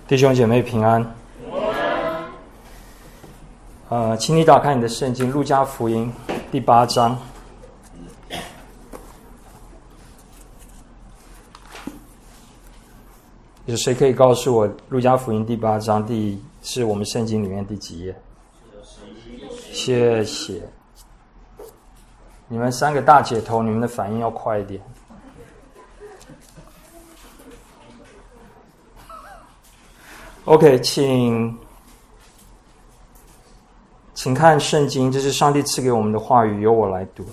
弟兄姐妹平安。请你打开你的圣经，路加福音第8章。有谁可以告诉我，路加福音第8章是我们圣经里面第几页？谢谢。你们3个大姐头，你们的反应要快一点。OK， 请看圣经，这是上帝赐给我们的话语，由我来读。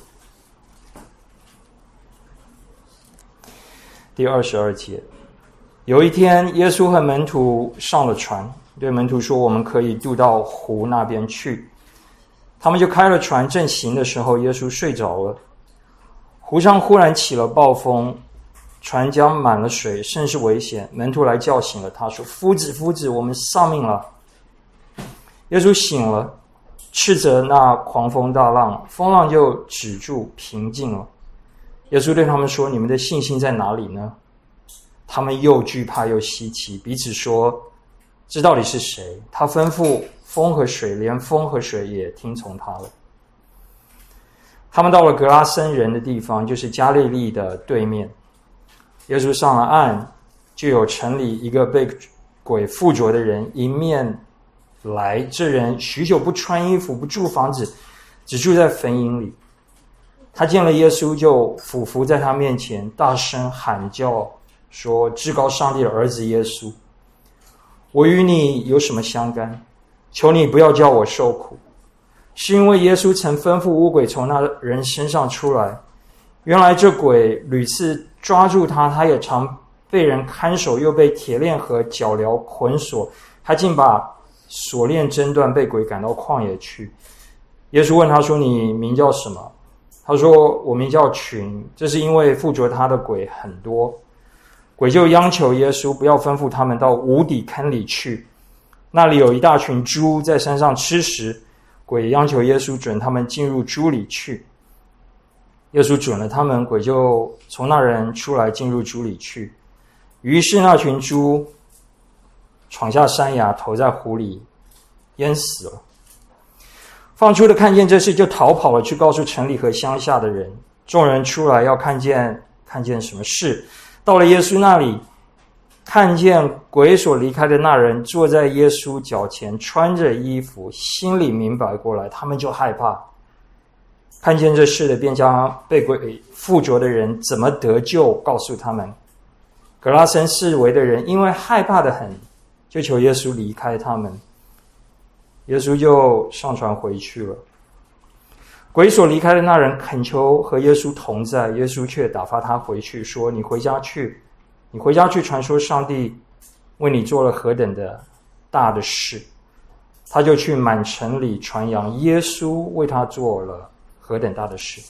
第22节，有一天，耶稣和门徒上了船，对门徒说：“我们可以渡到湖那边去。”他们就开了船，正行的时候，耶稣睡着了。湖上忽然起了暴风，船浆满了水，甚是危险。门徒来叫醒了他，说：“夫子，夫子，我们丧命了。”耶稣醒了，斥责那狂风大浪，风浪就止住，平静了。耶稣对他们说：“你们的信心在哪里呢？”他们又惧怕又稀奇，彼此说：“这到底是谁？他吩咐风和水，连风和水也听从他了。”他们到了格拉森人的地方，就是加利利的对面。耶稣上了岸，就有城里一个被鬼附着的人迎面来。这人许久不穿衣服，不住房子，只住在坟茔里。他见了耶稣，就俯伏在他面前，大声喊叫说：“至高上帝的儿子耶稣，我与你有什么相干？求你不要叫我受苦。”是因为耶稣曾吩咐污鬼从那人身上出来。原来这鬼屡次抓住他，他也常被人看守，又被铁链和脚镣捆锁，他竟把锁链挣断，被鬼赶到旷野去。耶稣问他说：“你名叫什么？”他说：“我名叫群。”这是因为附着他的鬼很多。鬼就央求耶稣不要吩咐他们到无底坑里去，那里有一大群猪在山上吃食。鬼央求耶稣准他们进入猪里去。耶稣准了他们，鬼就从那人出来进入猪里去。于是那群猪闯下山崖，投在湖里，淹死了。放出的看见这事，就逃跑了，去告诉城里和乡下的人。众人出来要看见什么事。到了耶稣那里，看见鬼所离开的那人坐在耶稣脚前，穿着衣服，心里明白过来，他们就害怕。看见这事的，便将被鬼附着的人怎么得救告诉他们。格拉森四围的人因为害怕得很，就求耶稣离开他们。耶稣就上船回去了。鬼所离开的那人恳求和耶稣同在，耶稣却打发他回去，说：“你回家去，传说上帝为你做了何等的大的事。”他就去满城里传扬耶稣为他做了何等大的事。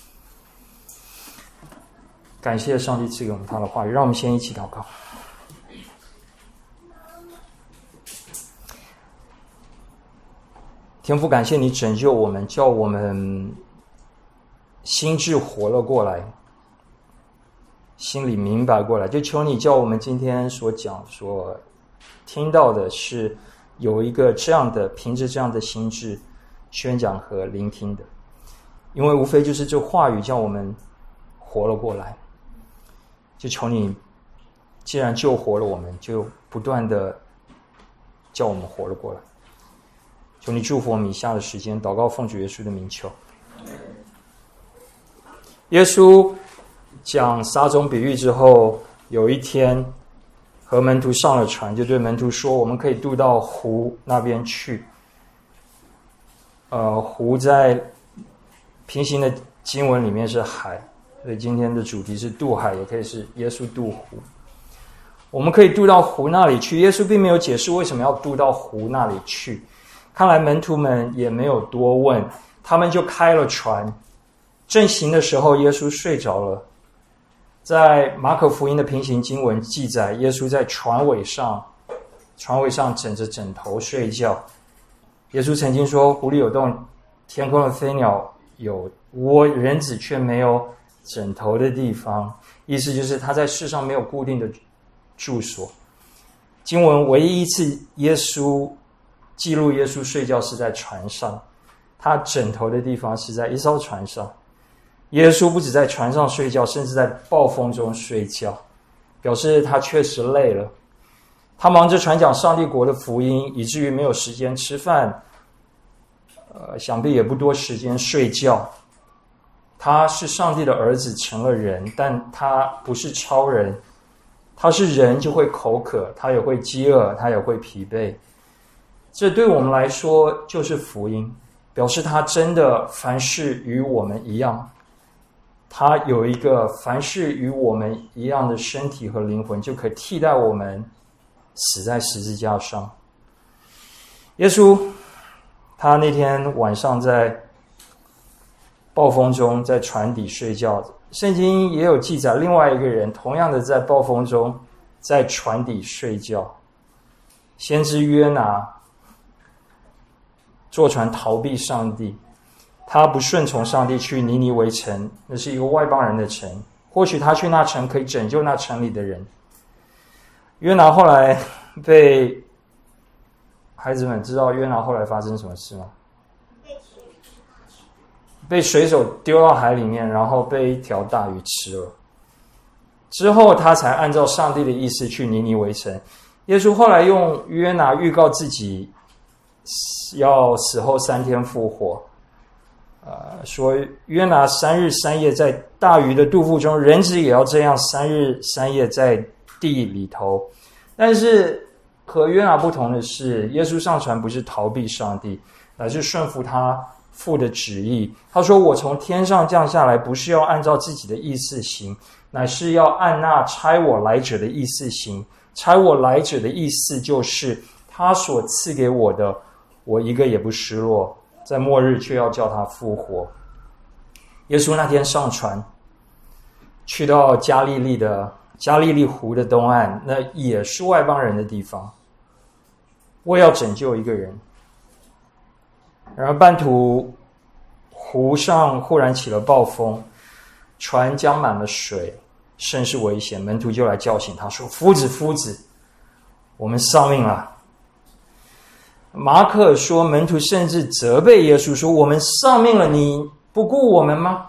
感谢上帝赐给我们他的话语，让我们先一起祷告。天父，感谢你拯救我们，叫我们心智活了过来，心里明白过来，就求你叫我们今天所听到的是有一个这样的，凭着这样的心智宣讲和聆听的。因为无非就是这话语叫我们活了过来，就求你既然救活了我们，就不断的叫我们活了过来。求你祝福我们以下的时间，祷告奉主耶稣的名求。耶稣讲撒种比喻之后，有一天和门徒上了船，就对门徒说：“我们可以渡到湖那边去。”湖在平行的经文里面是海，所以今天的主题是渡海，也可以是耶稣渡湖。我们可以渡到湖那里去。耶稣并没有解释为什么要渡到湖那里去，看来门徒们也没有多问，他们就开了船。正行的时候，耶稣睡着了。在马可福音的平行经文记载，耶稣在船尾上枕着枕头睡觉。耶稣曾经说：“湖里有洞，天空的飞鸟有窝，人子却没有枕头的地方。”意思就是他在世上没有固定的住所。 经文唯一一次记录耶稣睡觉是在船上，他枕头的地方是在一艘船上。耶稣不止在船上睡觉，甚至在暴风中睡觉，表示他确实累了。他忙着传讲上帝国的福音，以至于没有时间吃饭，想必也不多时间睡觉。他是上帝的儿子，成了人，但他不是超人。他是人就会口渴，他也会饥饿，他也会疲惫。这对我们来说就是福音，表示他真的凡事与我们一样。他有一个凡事与我们一样的身体和灵魂，就可以替代我们死在十字架上。耶稣他那天晚上在暴风中在船底睡觉，圣经也有记载另外一个人同样的在暴风中在船底睡觉。先知约拿坐船逃避上帝，他不顺从上帝去尼尼微城，那是一个外邦人的城，或许他去那城可以拯救那城里的人。约拿后来被孩子们知道约拿后来发生什么事吗？被水手丢到海里面，然后被一条大鱼吃了。之后他才按照上帝的意思去尼尼微城。耶稣后来用约拿预告自己要死后3天复活，说约拿3日3夜在大鱼的肚腹中，人子也要这样3日3夜在地里头。但是和约拿不同的是，耶稣上船不是逃避上帝，乃是顺服他父的旨意。他说，我从天上降下来，不是要按照自己的意思行，乃是要按那差我来者的意思行。差我来者的意思就是他所赐给我的，我一个也不失落，在末日却要叫他复活。耶稣那天上船去到加利利湖的东岸，那也是外邦人的地方，为要拯救一个人。然而半途湖上忽然起了暴风，船将满了水，甚是危险。门徒就来叫醒他说，夫子，我们丧命了。马可说，门徒甚至责备耶稣说，我们丧命了，你不顾我们吗？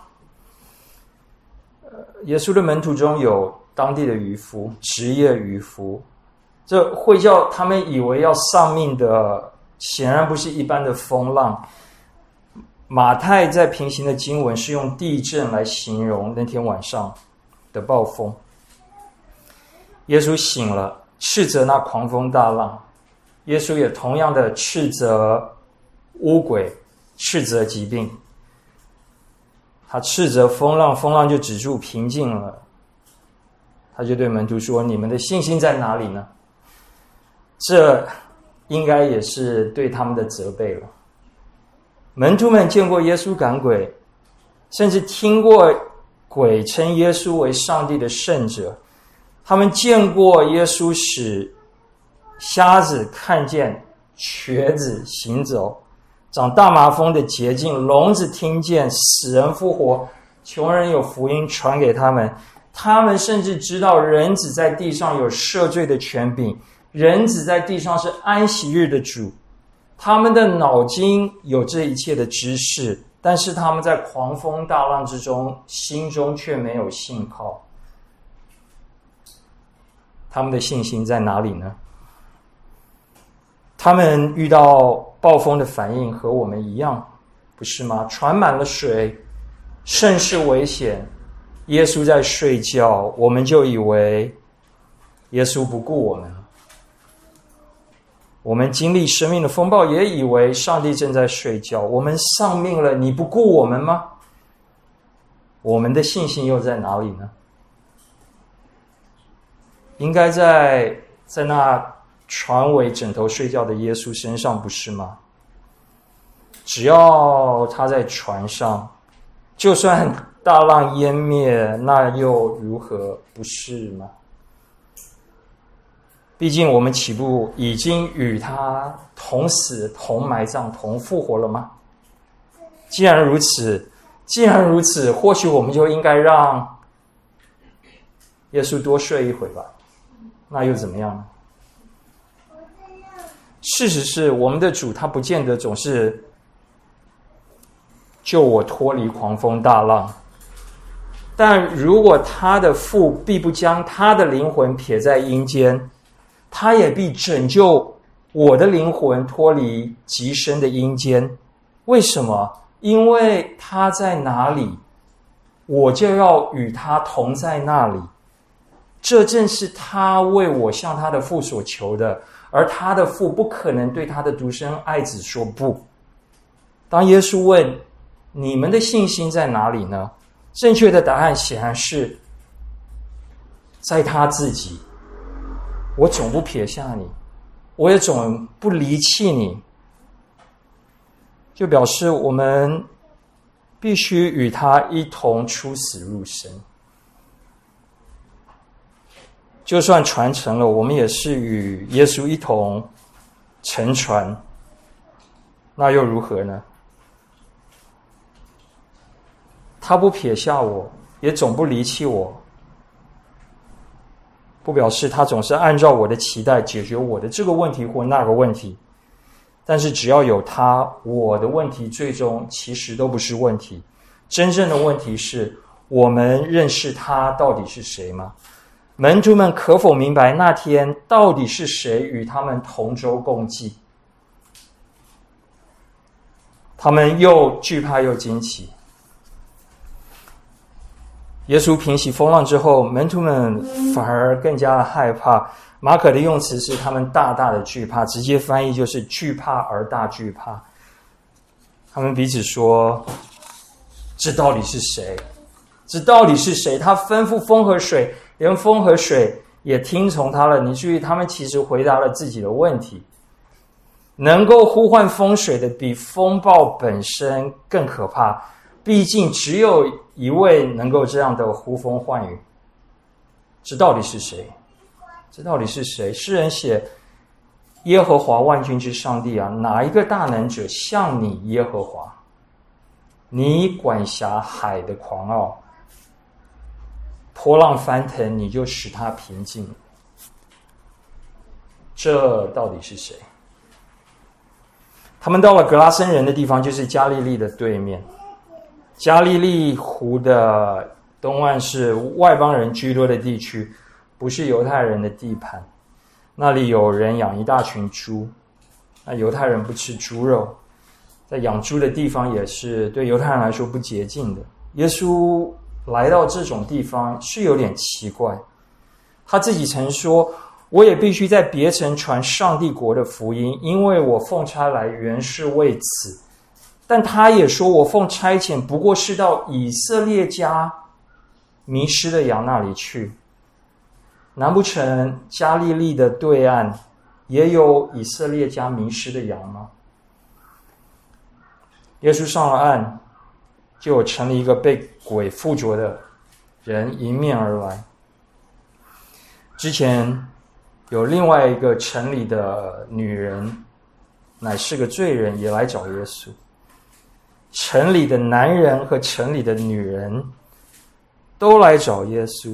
耶稣的门徒中有当地的渔夫，职业渔夫，这会叫他们以为要丧命的显然不是一般的风浪。马太在平行的经文是用地震来形容那天晚上的暴风。耶稣醒了，斥责那狂风大浪。耶稣也同样的斥责污鬼，斥责疾病。他斥责风浪，风浪就止住平静了。他就对门徒说，你们的信心在哪里呢？这应该也是对他们的责备了。门徒们见过耶稣赶鬼，甚至听过鬼称耶稣为上帝的圣者，他们见过耶稣使瞎子看见，瘸子行走，长大麻风的洁净，聋子听见，死人复活，穷人有福音传给他们。他们甚至知道人子在地上有赦罪的权柄，人子在地上是安息日的主。他们的脑筋有这一切的知识，但是他们在狂风大浪之中，心中却没有信靠。他们的信心在哪里呢？他们遇到暴风的反应和我们一样，不是吗？船满了水，甚是危险，耶稣在睡觉，我们就以为耶稣不顾我们。我们经历生命的风暴，也以为上帝正在睡觉。我们丧命了，你不顾我们吗？我们的信心又在哪里呢？应该在那船尾枕头睡觉的耶稣身上，不是吗？只要他在船上，就算大浪淹灭，那又如何，不是吗？毕竟我们岂不已经与他同死、同埋葬、同复活了吗？既然如此，或许我们就应该让耶稣多睡一会吧。那又怎么样呢？ 事实是，我们的主他不见得总是救我脱离狂风大浪，但如果他的父必不将他的灵魂撇在阴间，他也必拯救我的灵魂脱离极深的阴间。为什么？因为他在哪里，我就要与他同在那里。这正是他为我向他的父所求的，而他的父不可能对他的独生爱子说不。当耶稣问你们的信心在哪里呢？正确的答案显然是在他自己。我总不撇下你，我也总不离弃你，就表示我们必须与他一同出死入生。就算船沉了，我们也是与耶稣一同沉船，那又如何呢？他不撇下我，也总不离弃我，不表示他总是按照我的期待解决我的这个问题或那个问题。但是只要有他，我的问题最终其实都不是问题。真正的问题是，我们认识他到底是谁吗？门徒们可否明白那天到底是谁与他们同舟共济？他们又惧怕又惊奇。耶稣平息风浪之后，门徒们反而更加害怕。马可的用词是他们大大的惧怕，直接翻译就是惧怕而大惧怕。他们彼此说，这到底是谁？这到底是谁？他吩咐风和水，连风和水也听从他了。你注意，他们其实回答了自己的问题。能够呼唤风水的比风暴本身更可怕，毕竟只有一位能够这样的呼风唤雨。这到底是谁？这到底是谁？诗人写，耶和华万军之上帝啊，哪一个大能者像你耶和华？你管辖海的狂傲，波浪翻腾，你就使它平静。这到底是谁？他们到了格拉森人的地方，就是加利利的对面。加利利湖的东岸是外邦人居多的地区，不是犹太人的地盘。那里有人养一大群猪，那犹太人不吃猪肉，在养猪的地方也是对犹太人来说不洁净的。耶稣来到这种地方是有点奇怪，他自己曾说，我也必须在别城传上帝国的福音，因为我奉差来原是为此。但他也说，我奉差遣不过是到以色列家迷失的羊那里去。难不成加利利的对岸也有以色列家迷失的羊吗？耶稣上了岸，就有城里一个被鬼附着的人迎面而来。之前有另外一个城里的女人，乃是个罪人，也来找耶稣。城里的男人和城里的女人都来找耶稣。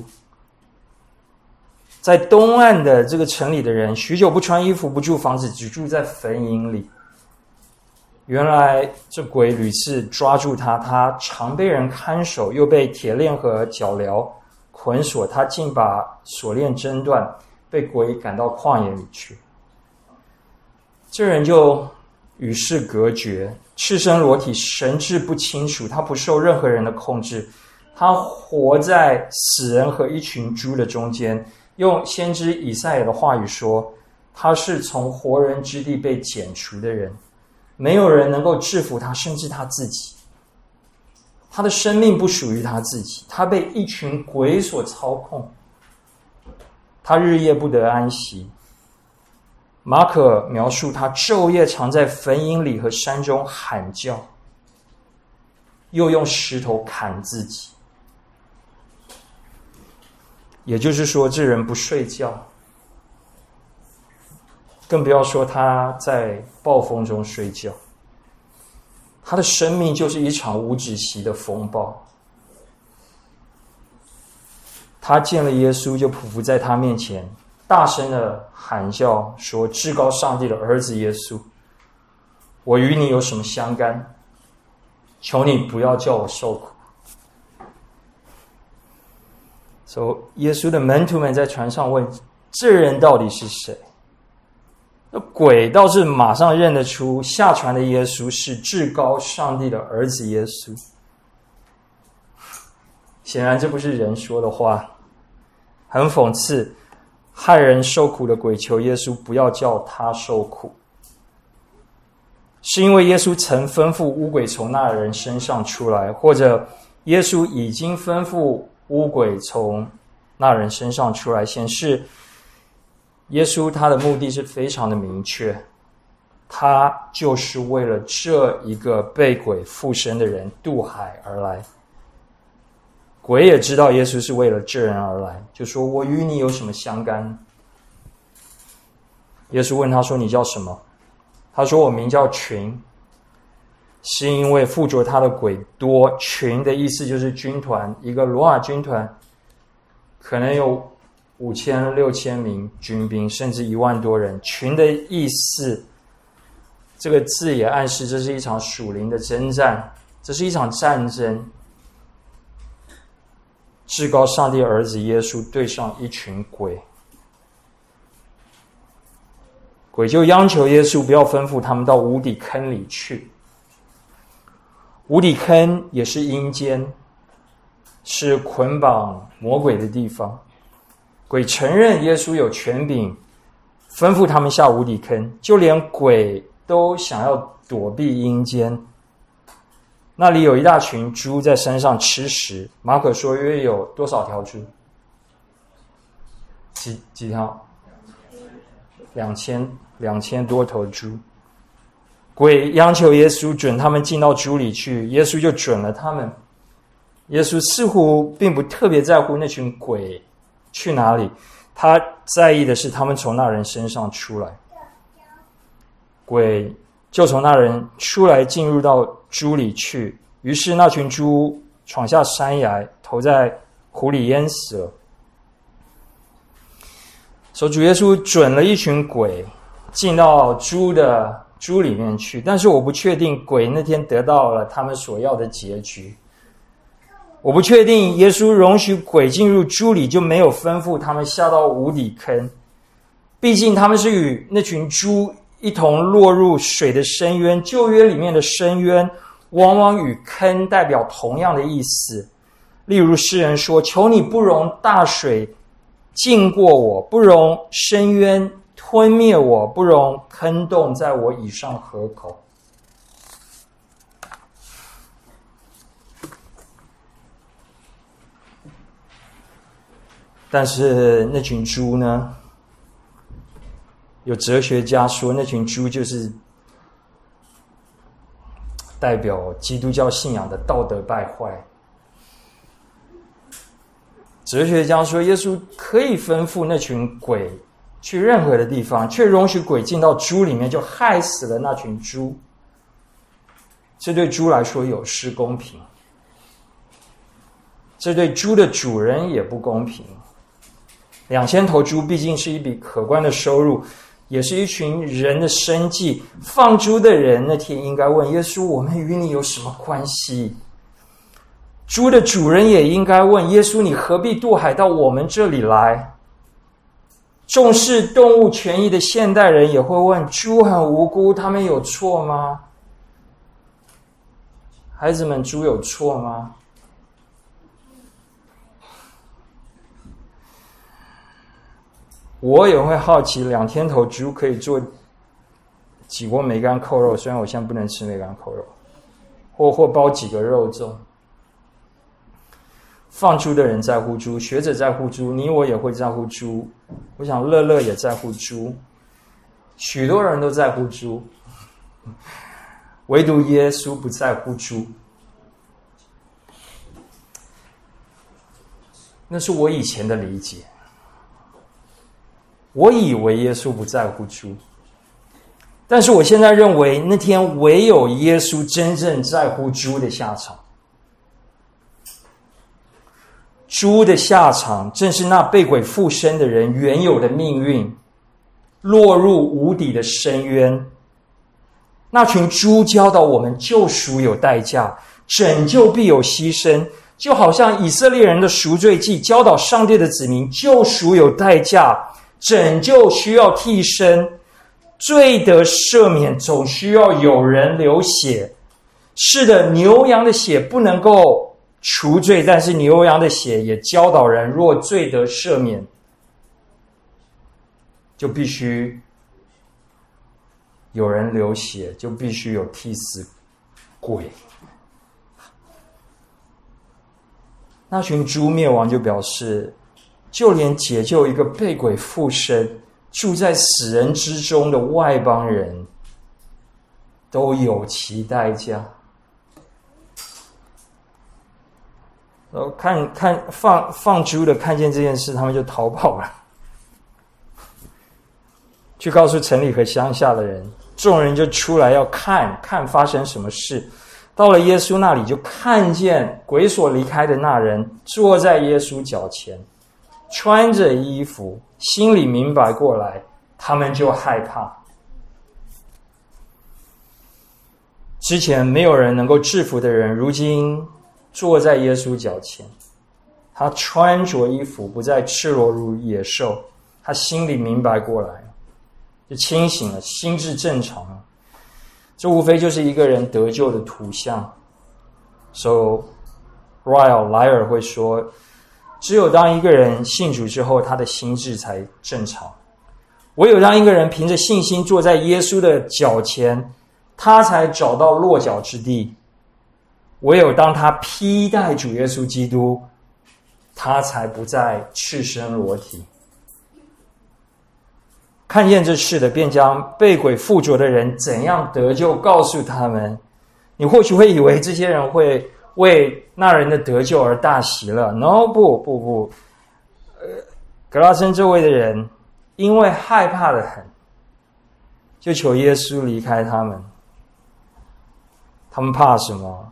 在东岸的这个城里的人，许久不穿衣服，不住房子，只住在坟茔里。原来这鬼屡次抓住他，他常被人看守，又被铁链和脚镣捆锁，他竟把锁链挣断，被鬼赶到旷野里去。这人就与世隔绝，赤身裸体，神志不清楚，他不受任何人的控制，他活在死人和一群猪的中间。用先知以赛亚的话语说，他是从活人之地被剪除的人，没有人能够制服他，甚至他自己。他的生命不属于他自己，他被一群鬼所操控，他日夜不得安息。马可描述他昼夜常在坟茔里和山中喊叫，又用石头砍自己。也就是说，这人不睡觉，更不要说他在暴风中睡觉。他的生命就是一场无止息的风暴。他见了耶稣，就匍匐在他面前， 大声的喊叫说：至高上帝的儿子耶稣，我与你有什么相干？求你不要叫我受苦。所以耶稣的门徒们在船上问：这人到底是谁？那鬼倒是马上认得出下船的耶稣是至高上帝的儿子耶稣。显然这不是人说的话，很讽刺，害人受苦的鬼求耶稣不要叫他受苦，是因为耶稣曾吩咐污鬼从那人身上出来，或者耶稣已经吩咐污鬼从那人身上出来，显示耶稣他的目的是非常的明确，他就是为了这一个被鬼附身的人渡海而来。鬼也知道耶稣是为了这人而来，就说：我与你有什么相干？耶稣问他说：你叫什么？他说：我名叫群，是因为附着他的鬼多。群的意思就是军团，一个罗马军团可能有5000、6000名军兵，甚至1万多人。群的意思，这个字也暗示这是一场属灵的征战，这是一场战争。至高上帝儿子耶稣对上一群鬼，鬼就央求耶稣不要吩咐他们到无底坑里去。无底坑也是阴间，是捆绑魔鬼的地方。鬼承认耶稣有权柄吩咐他们下无底坑，就连鬼都想要躲避阴间。那里有一大群猪在山上吃食，马可说约有多少条猪？几条？2000多头猪。鬼央求耶稣准他们进到猪里去，耶稣就准了他们。耶稣似乎并不特别在乎那群鬼去哪里，他在意的是他们从那人身上出来。鬼就从那人出来进入到猪里去，于是那群猪闯下山崖，投在湖里淹死了。所以主耶稣准了一群鬼进到猪里面去，但是我不确定鬼那天得到了他们所要的结局。我不确定耶稣容许鬼进入猪里就没有吩咐他们下到无底坑，毕竟他们是与那群猪一同落入水的深渊。旧约里面的深渊往往与坑代表同样的意思，例如诗人说：求你不容大水浸过我，不容深渊吞灭我，不容坑洞在我以上河口。但是那群猪呢？有哲学家说，那群猪就是代表基督教信仰的道德败坏。哲学家说，耶稣可以吩咐那群鬼去任何的地方，却容许鬼进到猪里面，就害死了那群猪。这对猪来说有失公平，这对猪的主人也不公平。2000头猪毕竟是一笔可观的收入，也是一群人的生计。放猪的人那天应该问耶稣：我们与你有什么关系？猪的主人也应该问耶稣：你何必渡海到我们这里来？重视动物权益的现代人也会问：猪很无辜，他们有错吗？孩子们，猪有错吗？我也会好奇，2000头猪可以做几锅梅干扣肉，虽然我现在不能吃梅干扣肉，或包几个肉粽。放猪的人在乎猪，学者在乎猪，你我也会在乎猪。我想乐乐也在乎猪，许多人都在乎猪，唯独耶稣不在乎猪。那是我以前的理解。我以为耶稣不在乎猪，但是我现在认为那天唯有耶稣真正在乎猪的下场。 猪的下场正是那被鬼附身的人原有的命运，落入无底的深渊。那群猪教导我们救赎有代价，拯救必有牺牲，就好像以色列人的赎罪记教导上帝的子民，救赎有代价，拯救需要替身，罪得赦免总需要有人流血。是的，牛羊的血不能够除罪，但是牛羊的血也教导人，若罪得赦免，就必须有人流血，就必须有替死鬼。那群猪灭亡就表示，就连解救一个被鬼附身、住在死人之中的外邦人，都有其代价。放猪的看见这件事，他们就逃跑了，去告诉城里和乡下的人。众人就出来要看发生什么事。到了耶稣那里，就看见鬼所离开的那人坐在耶稣脚前，穿着衣服，心里明白过来，他们就害怕。之前没有人能够制服的人，如今坐在耶稣脚前，他穿着衣服，不再赤裸如野兽，他心里明白过来，就清醒了，心智正常了。这无非就是一个人得救的图像。So Ryle 莱尔会说，只有当一个人信主之后，他的心智才正常。唯有当一个人凭着信心坐在耶稣的脚前，他才找到落脚之地。唯有当他披戴主耶稣基督，他才不再赤身裸体。看见这事的，便将被鬼附着的人怎样得救告诉他们。你或许会以为这些人会为那人的得救而大喜乐。No， 不，格拉森周围的人因为害怕得很，就求耶稣离开他们。他们怕什么？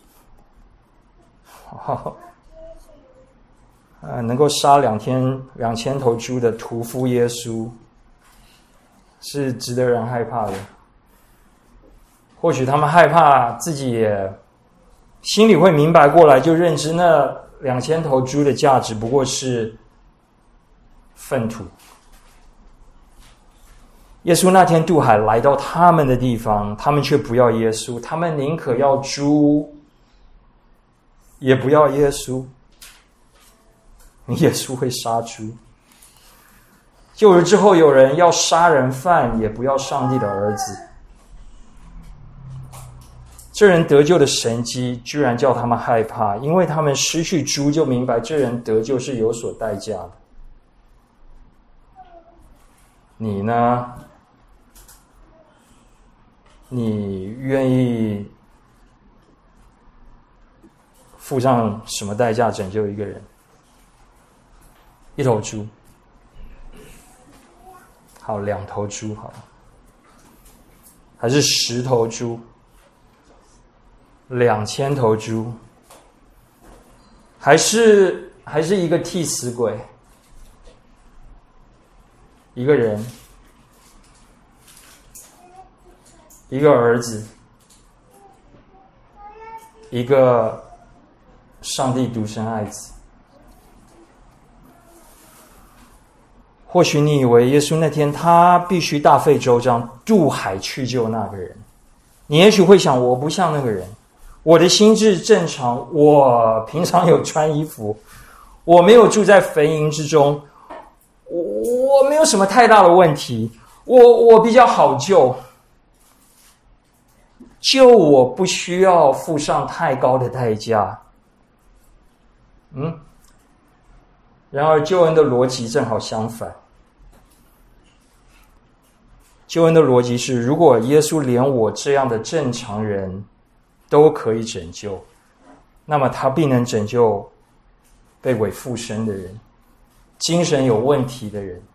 能够杀2000头猪的屠夫耶稣，是值得人害怕的。或许他们害怕自己也心里会明白过来，就认知那2000头猪的价值不过是粪土。耶稣那天渡海来到他们的地方，他们却不要耶稣，他们宁可要猪，也不要耶稣。耶稣会杀猪。救了之后，有人要杀人犯，也不要上帝的儿子。这人得救的神迹居然叫他们害怕，因为他们失去猪，就明白这人得救是有所代价的。你呢？你愿意付上什么代价拯救一个人？1头猪，好，2头猪，好了，还是10头猪，2000头猪，还是一个替死鬼，一个人，一个儿子，一个上帝独生爱子。或许你以为耶稣那天他必须大费周章渡海去救那个人，你也许会想，我不像那个人，我的心智正常，我平常有穿衣服，我没有住在坟茔之中，我没有什么太大的问题，我比较好救，我不需要付上太高的代价。然而救恩的逻辑正好相反。救恩的逻辑是，如果耶稣连我这样的正常人都可以拯救，那么他必能拯救被鬼附身的人，精神有问题的人，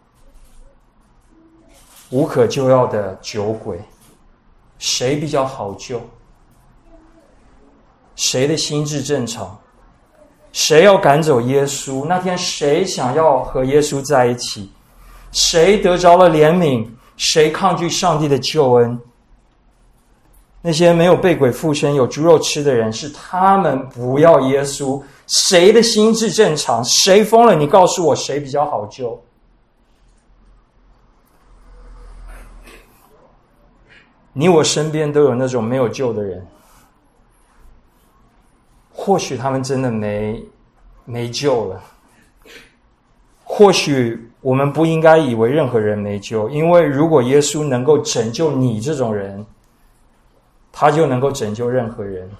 无可救药的酒鬼。谁比较好救？谁的心智正常？ 谁要赶走耶稣？那天谁想要和耶稣在一起？谁得着了怜悯？谁抗拒上帝的救恩？那些没有被鬼附身、有猪肉吃的人，是他们不要耶稣。谁的心智正常？谁疯了？你告诉我，谁比较好救？你我身边都有那种没有救的人，或许他们真的没救了。或许我们不应该以为任何人没救，因为如果耶稣能够拯救你这种人，他就能够拯救任何人，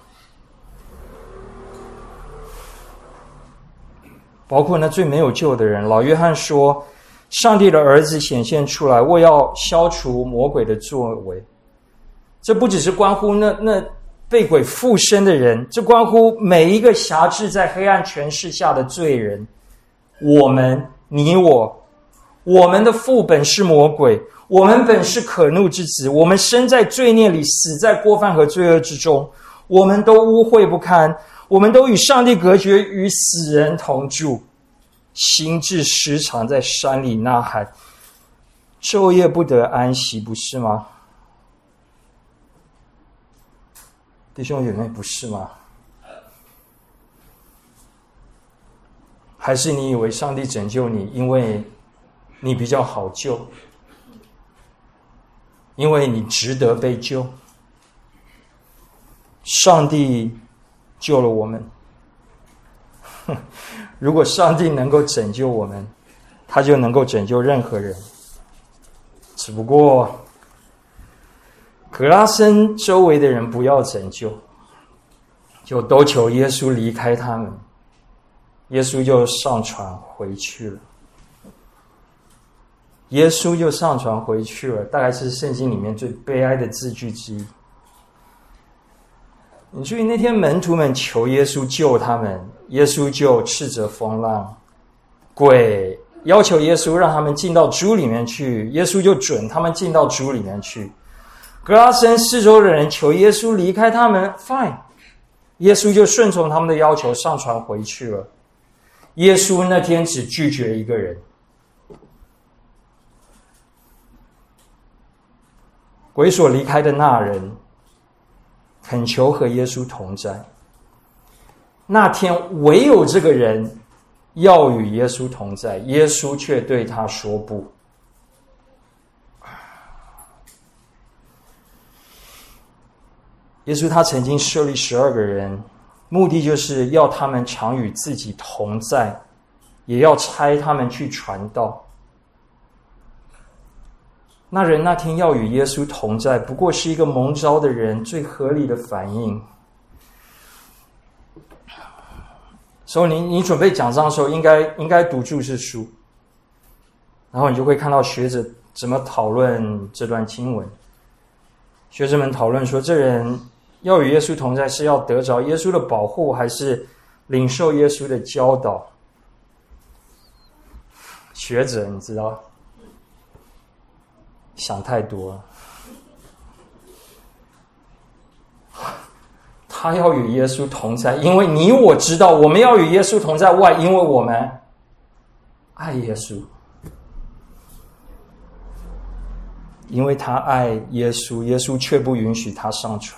包括那最没有救的人。老约翰说，上帝的儿子显现出来，为要消除魔鬼的作为。这不只是关乎那被鬼附身的人，这关乎每一个辖制在黑暗权势下的罪人。我们，你我们的父本是魔鬼，我们本是可怒之子，我们生在罪孽里，死在过犯和罪恶之中，我们都污秽不堪，我们都与上帝隔绝，与死人同住，心志时常在山里呐喊，昼夜不得安息，不是吗？弟兄姐妹，不是吗？还是你以为上帝拯救你，因为你比较好救，因为你值得被救？上帝救了我们。如果上帝能够拯救我们，他就能够拯救任何人。只不过格拉森周围的人不要拯救，就都求耶稣离开他们，耶稣就上船回去了。耶稣就上船回去了，大概是圣经里面最悲哀的字句之一。你注意，那天门徒们求耶稣救他们，耶稣就斥责风浪，鬼要求耶稣让他们进到猪里面去，耶稣就准他们进到猪里面去。格拉森四周的人求耶稣离开他们 ，fine， 耶稣就顺从他们的要求上船回去了。耶稣那天只拒绝一个人，鬼所离开的那人恳求和耶稣同在。那天唯有这个人要与耶稣同在，耶稣却对他说不。耶稣他曾经设立12个人，目的就是要他们常与自己同在，也要差他们去传道。那人那天要与耶稣同在，不过是一个蒙召的人最合理的反应。所以你准备讲章的时候，应该读注释书，然后你就会看到学者怎么讨论这段经文。学者们讨论说，这人要与耶稣同在，是要得着耶稣的保护，还是领受耶稣的教导？学者你知道，想太多了。他要与耶稣同在，因为你我知道我们要与耶稣同在外，因为我们爱耶稣，因为他爱耶稣，耶稣却不允许他上船。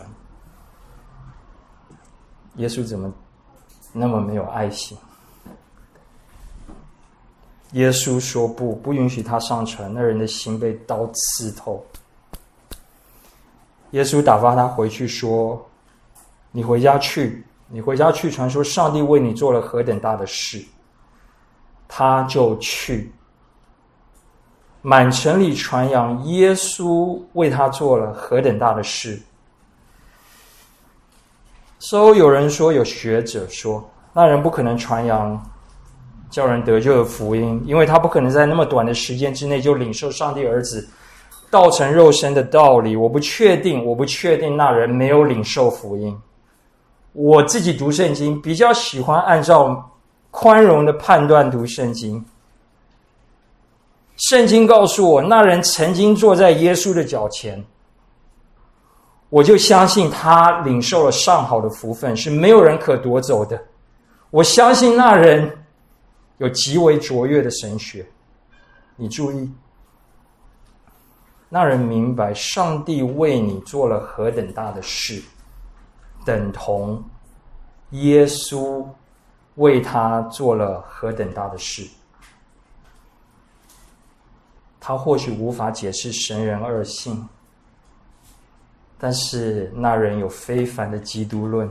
耶稣怎么那么没有爱心？耶稣说不允许他上船，那人的心被刀刺透。耶稣打发他回去说，你回家去传说上帝为你做了何等大的事。他就去，满城里传扬耶稣为他做了何等大的事。有人说，有学者说，那人不可能传扬叫人得救的福音，因为他不可能在那么短的时间之内就领受上帝儿子道成肉身的道理。我不确定那人没有领受福音。我自己读圣经比较喜欢按照宽容的判断读圣经。圣经告诉我，那人曾经坐在耶稣的脚前，我就相信他领受了上好的福分，是没有人可夺走的。 我相信那人有极为卓越的神学。你注意，那人明白上帝为你做了何等大的事，等同耶稣为他做了何等大的事。他或许无法解释神人二性，但是那人有非凡的基督论。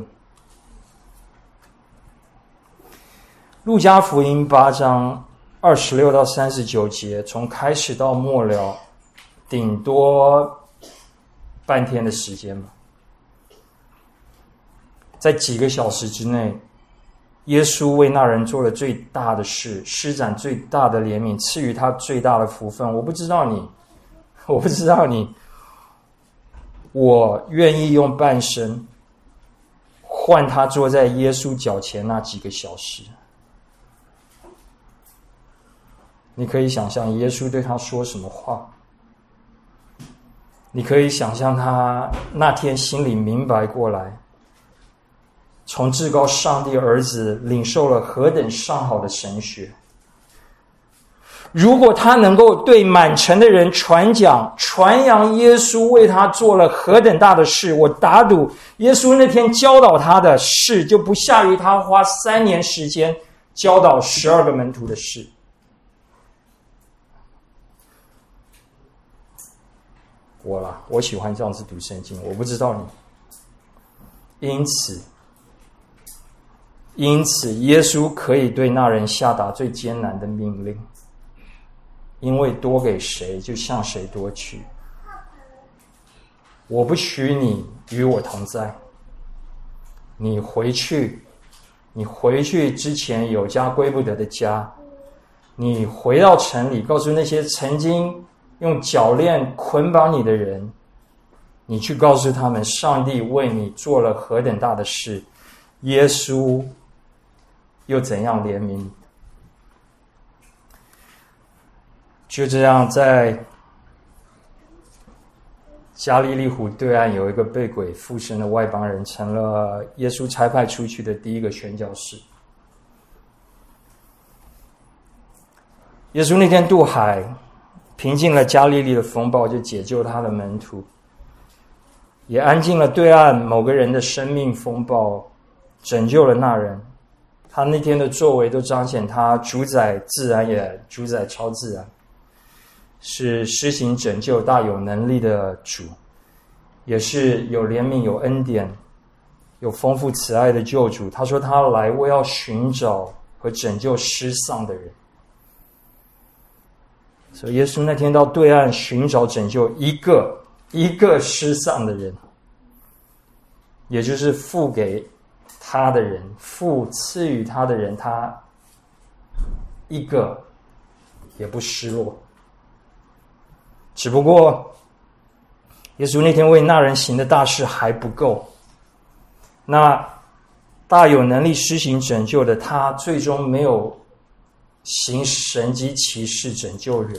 路加福音8章26到39节，从开始到末了，顶多半天的时间吧。在几个小时之内，耶稣为那人做了最大的事，施展最大的怜悯，赐予他最大的福分。我不知道你，我愿意用半生换他坐在耶稣脚前那几个小时。你可以想象耶稣对他说什么话，你可以想象他那天心里明白过来，从至高上帝儿子领受了何等上好的神学。如果他能够对满城的人传扬耶稣为他做了何等大的事，我打赌耶稣那天教导他的事就不下于他花3年时间教导12个门徒的事。我喜欢这样子读圣经，我不知道你。因此耶稣可以对那人下达最艰难的命令，因为多给谁就向谁多取。我不许你与我同在，你回去之前有家归不得的家，你回到城里，告诉那些曾经用脚链捆绑你的人，你去告诉他们上帝为你做了何等大的事，耶稣又怎样怜悯你。就这样，在加利利湖对岸有一个被鬼附身的外邦人，成了耶稣差派出去的第一个宣教士。耶稣那天渡海，平静了加利利的风暴，就解救他的门徒，也安静了对岸某个人的生命风暴，拯救了那人。他那天的作为都彰显他主宰自然也主宰超自然，是施行拯救大有能力的主，也是有怜悯有恩典有丰富慈爱的救主。他说他来为要寻找和拯救失丧的人。所以耶稣那天到对岸寻找拯救一个失丧的人，也就是付给他的人，父赐予他的人，他一个也不失落。只不过耶稣那天为那人行的大事还不够，那大有能力施行拯救的他最终没有行神迹奇事拯救人。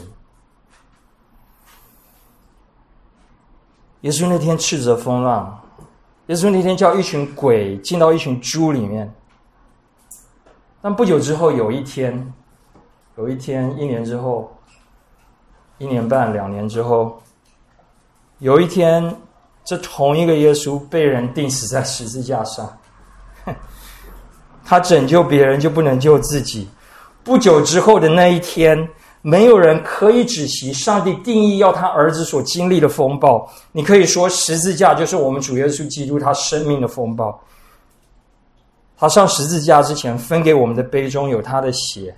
耶稣那天斥责风浪，耶稣那天叫一群鬼进到一群猪里面。但不久之后，有一天，1年之后，1年半2年之后，有一天，这同一个耶稣被人钉死在十字架上。他拯救别人就不能救自己。不久之后的那一天，没有人可以止息上帝定义要他儿子所经历的风暴。你可以说十字架就是我们主耶稣基督他生命的风暴。他上十字架之前分给我们的杯中有他的血，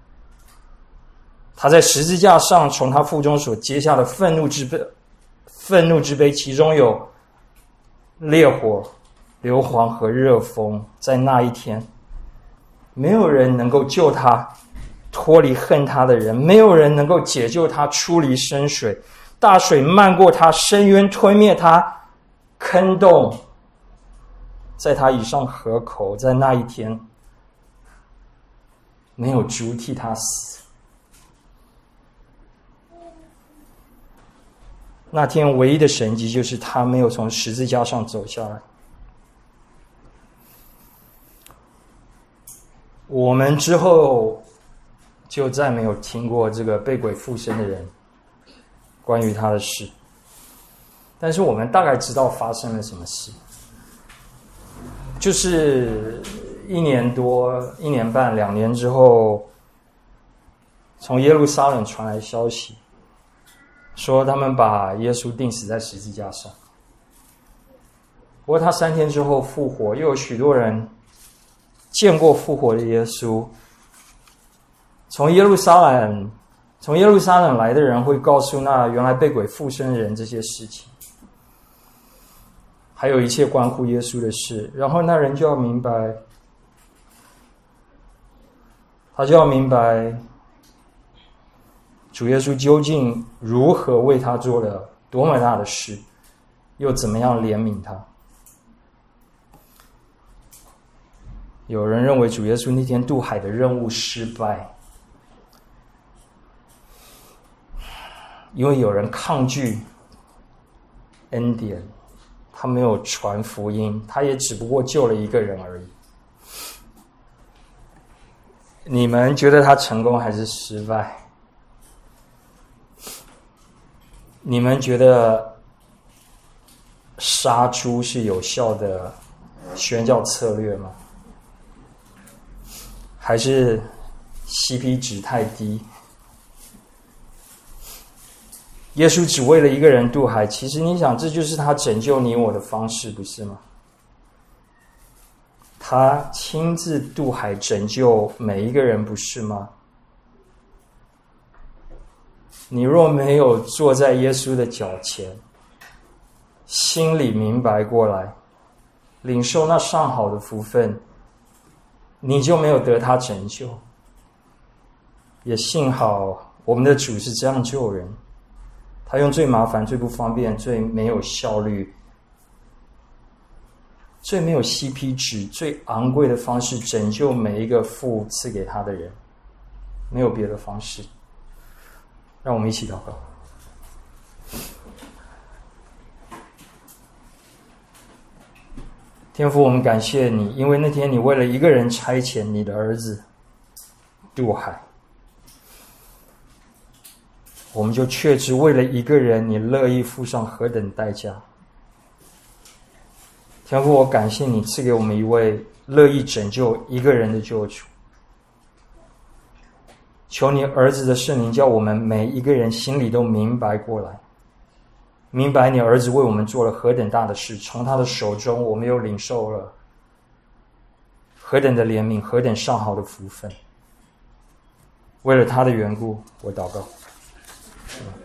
他在十字架上从他腹中所接下的愤怒之杯，其中有烈火、硫磺和热风。在那一天，没有人能够救他脱离恨他的人，没有人能够解救他出离深水。大水漫过他，深渊吞灭他，坑洞在他以上河口。在那一天，没有猪替他死。那天唯一的神迹就是他没有从十字架上走下来。 我们之后就再没有听过这个被鬼附身的人关于他的事，但是我们大概知道发生了什么事，就是1年多、1年半、2年之后，从耶路撒冷传来消息，说他们把耶稣钉死在十字架上。不过他3天之后复活，又有许多人见过复活的耶稣。从耶路撒冷来的人会告诉那原来被鬼附身的人这些事情，还有一切关乎耶稣的事。然后那人就要明白，主耶稣究竟如何为他做了多么大的事，又怎么样怜悯他。有人认为主耶稣那天渡海的任务失败，因为有人抗拒恩典，他没有传福音，他也只不过救了一个人而已。你们觉得他成功还是失败？你们觉得杀猪是有效的宣教策略吗？还是 CP 值太低？耶稣只为了一个人渡海，其实你想，这就是他拯救你我的方式，不是吗？他亲自渡海拯救每一个人，不是吗？你若没有坐在耶稣的脚前，心里明白过来，领受那上好的福分，你就没有得他拯救。也幸好我们的主是这样救人，他用最麻烦、最不方便、最没有效率、最没有 CP 值、最昂贵的方式拯救每一个父赐给他的人，没有别的方式。让我们一起祷告。天父，我们感谢你，因为那天你为了一个人差遣你的儿子渡海，我们就确知为了一个人你乐意付上何等代价。天父，我感谢你赐给我们一位乐意拯救一个人的救主。求你儿子的圣灵叫我们每一个人心里都明白过来，明白你儿子为我们做了何等大的事，从他的手中我们又领受了何等的怜悯，何等上好的福分。为了他的缘故，我祷告。